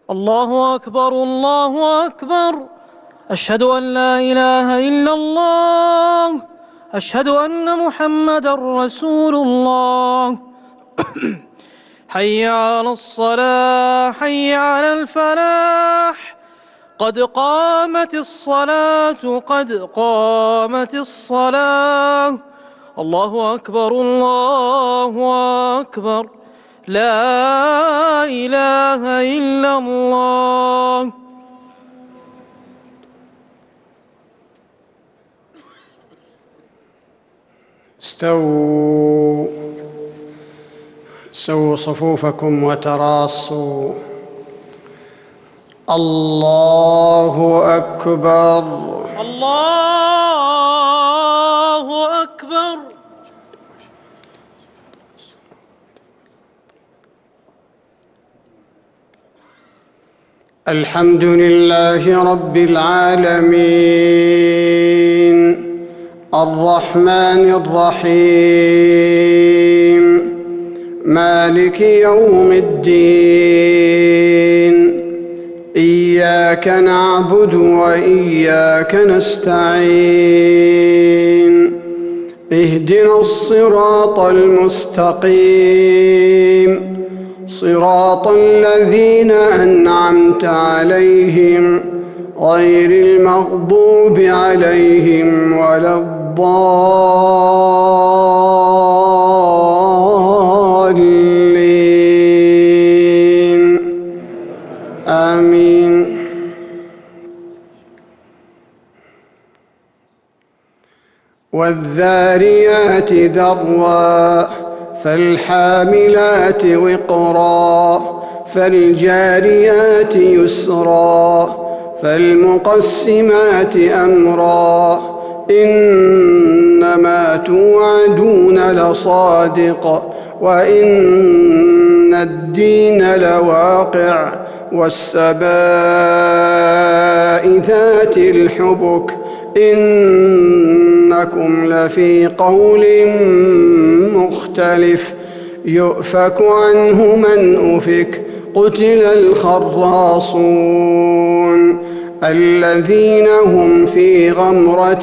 الله أكبر الله أكبر. أشهد أن لا إله إلا الله. أشهد أن محمدًا رسول الله. حي على الصلاة، حي على الفلاح، قد قامت الصلاة، قد قامت الصلاة. الله أكبر الله أكبر. لا إله إلا الله. استووا صفوفكم وتراصوا. الله أكبر الله أكبر. الحمد لله رب العالمين، الرحمن الرحيم، مالك يوم الدين. إياك نعبد وإياك نستعين. اهدنا الصراط المستقيم، صراط الذين أنعمت عليهم غير المغضوب عليهم ولا الضالين. آمين. والذاريات ذروا، فالحاملات وقرا، فالجاريات يسرا، فالمقسمات أمرا. إنما توعدون لصادق، وإن الدين لواقع. والسماء ذات الحبك، إنكم لفي قول مختلف. يؤفك عنه من أفك. قتل الخراصون الذين هم في غمرة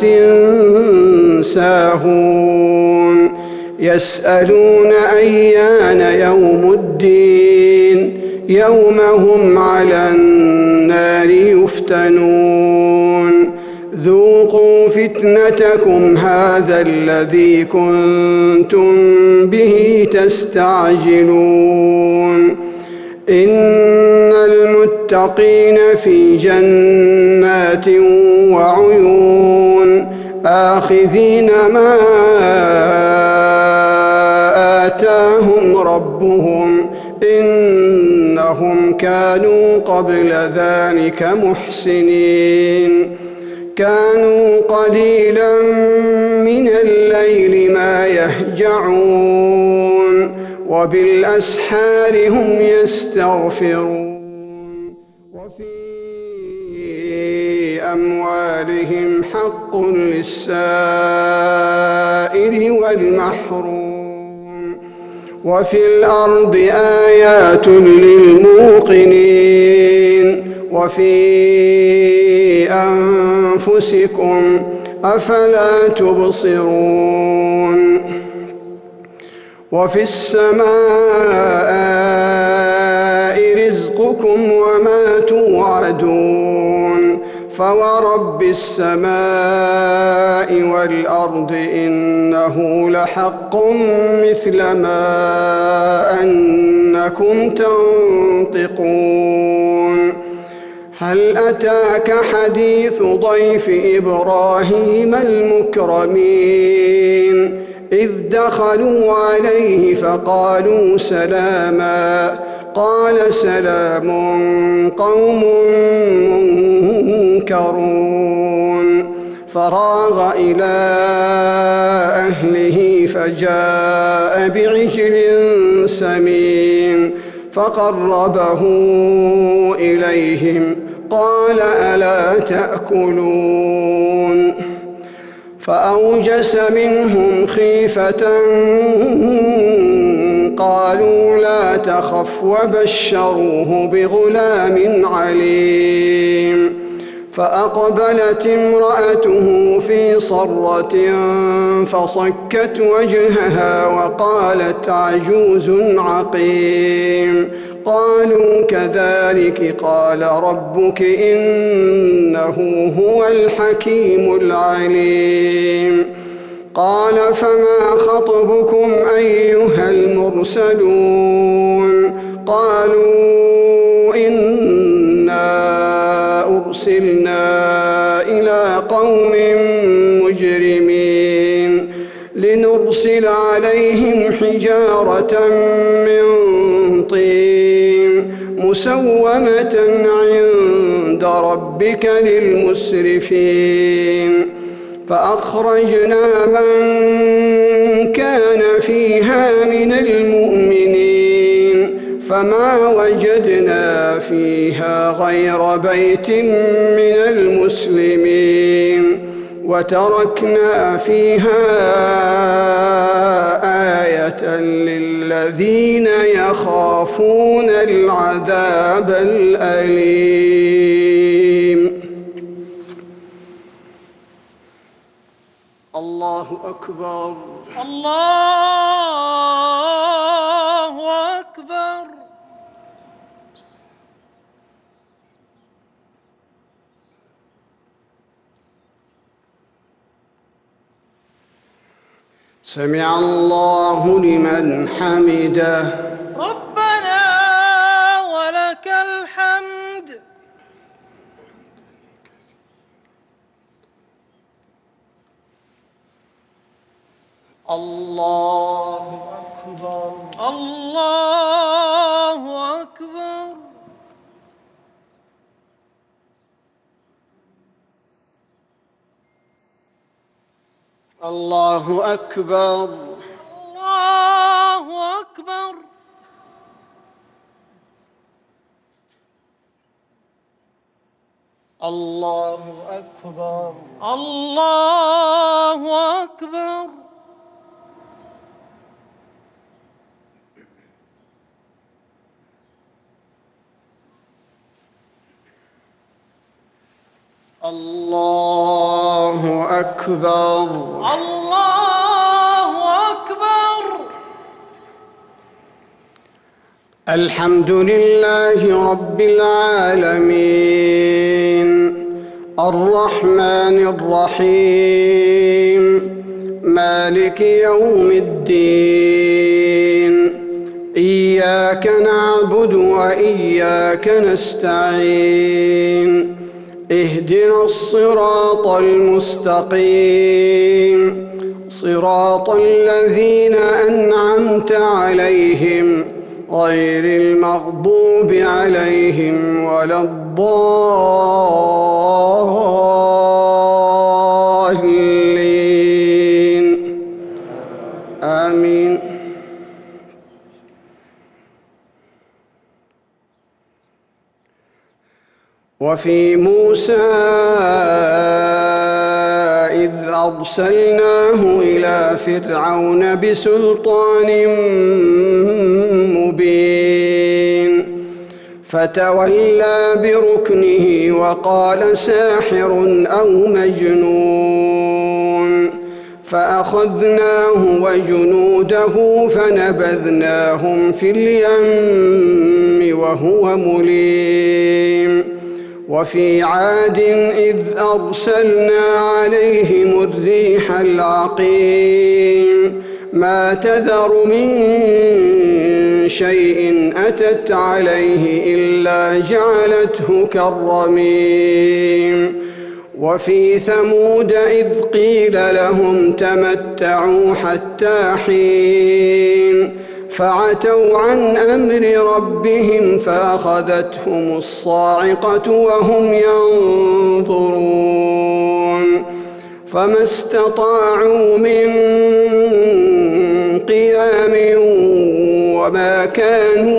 ساهون. يسألون أيان يوم الدين، يوم هم على النار يفتنون. ذوقوا فتنتكم هذا الذي كنتم به تستعجلون. إن المتقين في جنات وعيون، آخذين ما آتاهم ربهم، إنهم كانوا قبل ذلك محسنين. كانوا قليلا من الليل ما يهجعون، وبالأسحار هم يستغفرون. وفي أموالهم حق للسائل والمحروم. وفي الأرض آيات للموقنين. وفي أنفسكم أفلا تبصرون. وفي السماء رزقكم وما توعدون. فورب السماء والأرض إنه لحق مثل ما أنكم تنطقون. هل أتاك حديث ضيف إبراهيم المكرمين؟ إذ دخلوا عليه فقالوا سلاما، قال سلام قوم منكرون. فراغ إلى أهله فجاء بعجل سمين، فقربه إليهم قال ألا تأكلون؟ فأوجس منهم خيفة قالوا لا تخف وبشروه بغلام عليم. فأقبلت امرأته في صرة فصكت وجهها وقالت عجوز عقيم. قالوا كذلك قال ربك إنه هو الحكيم العليم. قال فما خطبكم أيها المرسلون؟ قالوا إنا أرسلنا إلى قوم مجرمين لنرسل عليهم حجارة من طين مسومة عند ربك للمسرفين. فأخرجنا من كان فيها من المؤمنين فما وجدنا فيها غير بيت من المسلمين وتركنا فيها آية للذين يخافون العذاب الأليم. الله أكبر. الله أكبر. سمع الله لمن حمده. ربنا ولك الحمد. الله أكبر. الله أكبر. الله أكبر. الله أكبر. الله أكبر. الله أكبر. الله أكبر. الله أكبر. الحمد لله رب العالمين الرحمن الرحيم مالك يوم الدين. إياك نعبد وإياك نستعين. اهدنا الصراط المستقيم صراط الذين أنعمت عليهم غير المغضوب عليهم ولا الضالين. آمين. وفي موسى إذ أرسلناه إلى فرعون بسلطان مبين فتولى بركنه وقال ساحر أو مجنون فأخذناه وجنوده فنبذناهم في اليم وهو مليم. وفي عاد إذ أرسلنا عليهم الريح العقيم ما تذر من شيء أتت عليه إلا جعلته كالرميم. وفي ثمود إذ قيل لهم تمتعوا حتى حين فعتوا عن أمر ربهم فأخذتهم الصاعقة وهم ينظرون فما استطاعوا من قيام وما كانوا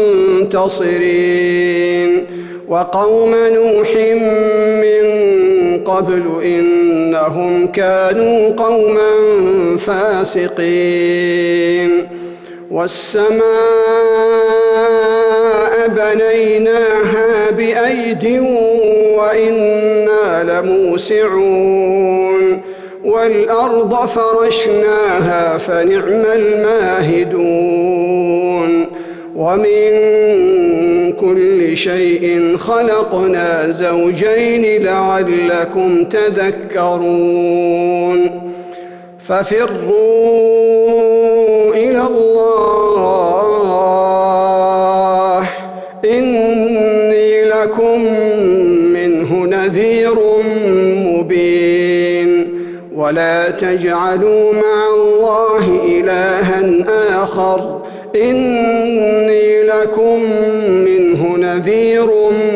منتصرين. وقوم نوح من قبل إنهم كانوا قوما فاسقين. والسماء بنيناها بأيد وإنا لموسعون والأرض فرشناها فنعم الماهدون ومن كل شيء خلقنا زوجين لعلكم تذكرون ففروا إلى الله إني لكم منه نذير مبين ولا تجعلوا مع الله إلها آخر إني لكم منه نذير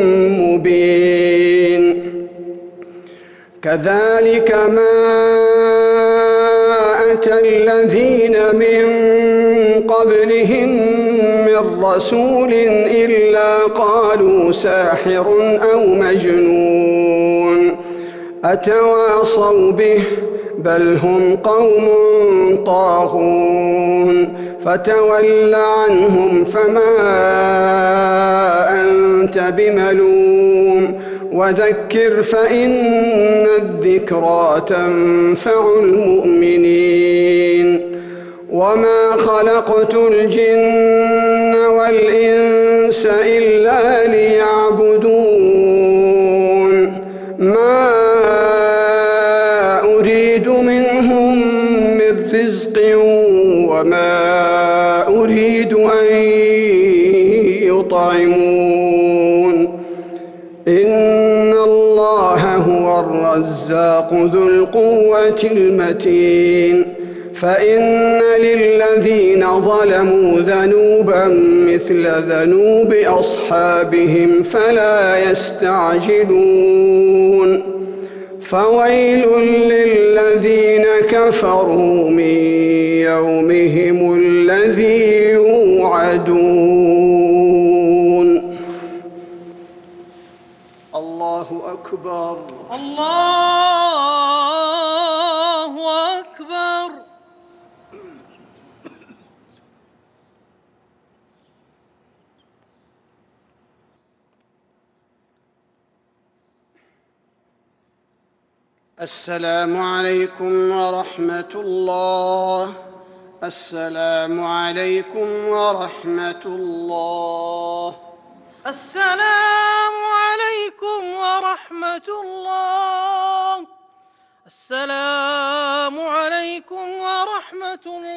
مبين كذلك ما أتى الذين من قبلهم من رسول إلا قالوا ساحر أو مجنون أتواصوا به بل هم قوم طاغون فتول عنهم فما أنت بملوم وذكر فإن الذكرى تنفع المؤمنين وما خلقت الجن والإنس إلا ليعبدون ما أريد منهم من رزق وما أريد أن يطعمون إن الله هو الرزاق ذو القوة المتين فإن للذين ظلموا ذنوبا مثل ذنوب أصحابهم فلا يستعجلون فويل للذين كفروا من يومهم الذي يوعدون الله أكبر الله أكبر. السلام عليكم ورحمة الله. السلام عليكم ورحمة الله. السلام عليكم ورحمة الله. السلام عليكم ورحمة الله.